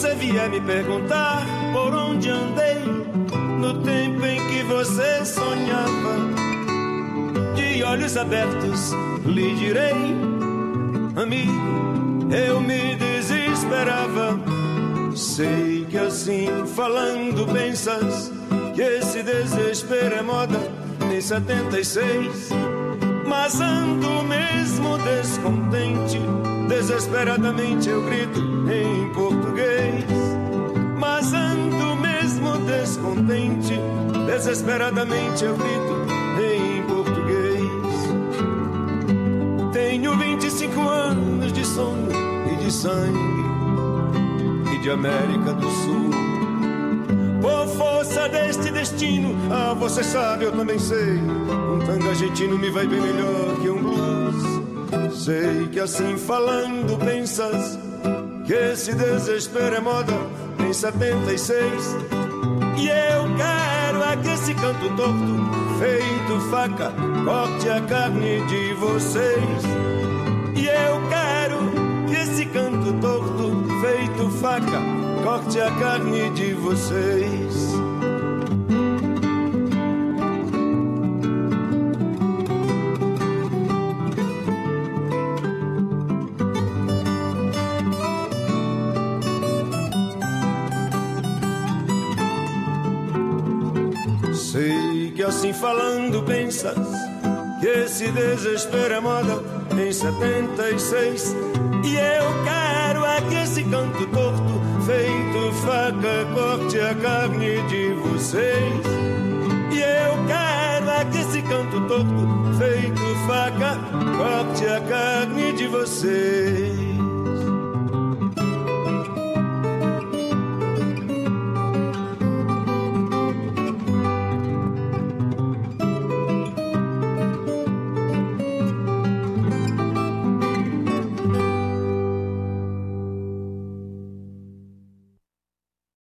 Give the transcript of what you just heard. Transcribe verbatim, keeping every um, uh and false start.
você vier me perguntar por onde andei no tempo em que você sonhava, de olhos abertos lhe direi, amigo, eu me desesperava. Sei que assim falando pensas que esse desespero é moda em setenta e seis, mas ando mesmo descontente, desesperadamente eu grito em português. Mas ando mesmo descontente, desesperadamente eu grito em português. Tenho vinte e cinco anos de sono e de sangue e de América do Sul. Por força deste destino, ah, você sabe, eu também sei, um tango argentino me vai bem melhor que um blues. Sei que assim falando pensas que esse desespero é moda em setenta e seis, e eu quero é que esse canto torto, feito faca, corte a carne de vocês. E eu quero que esse canto torto, feito faca, corte a carne de vocês. Sei que assim falando pensas que esse desespero é moda em setenta e seis, e eu quero é que esse canto torto, feito faca, corte a carne de vocês. E eu quero é que esse canto torto, feito faca, corte a carne de vocês.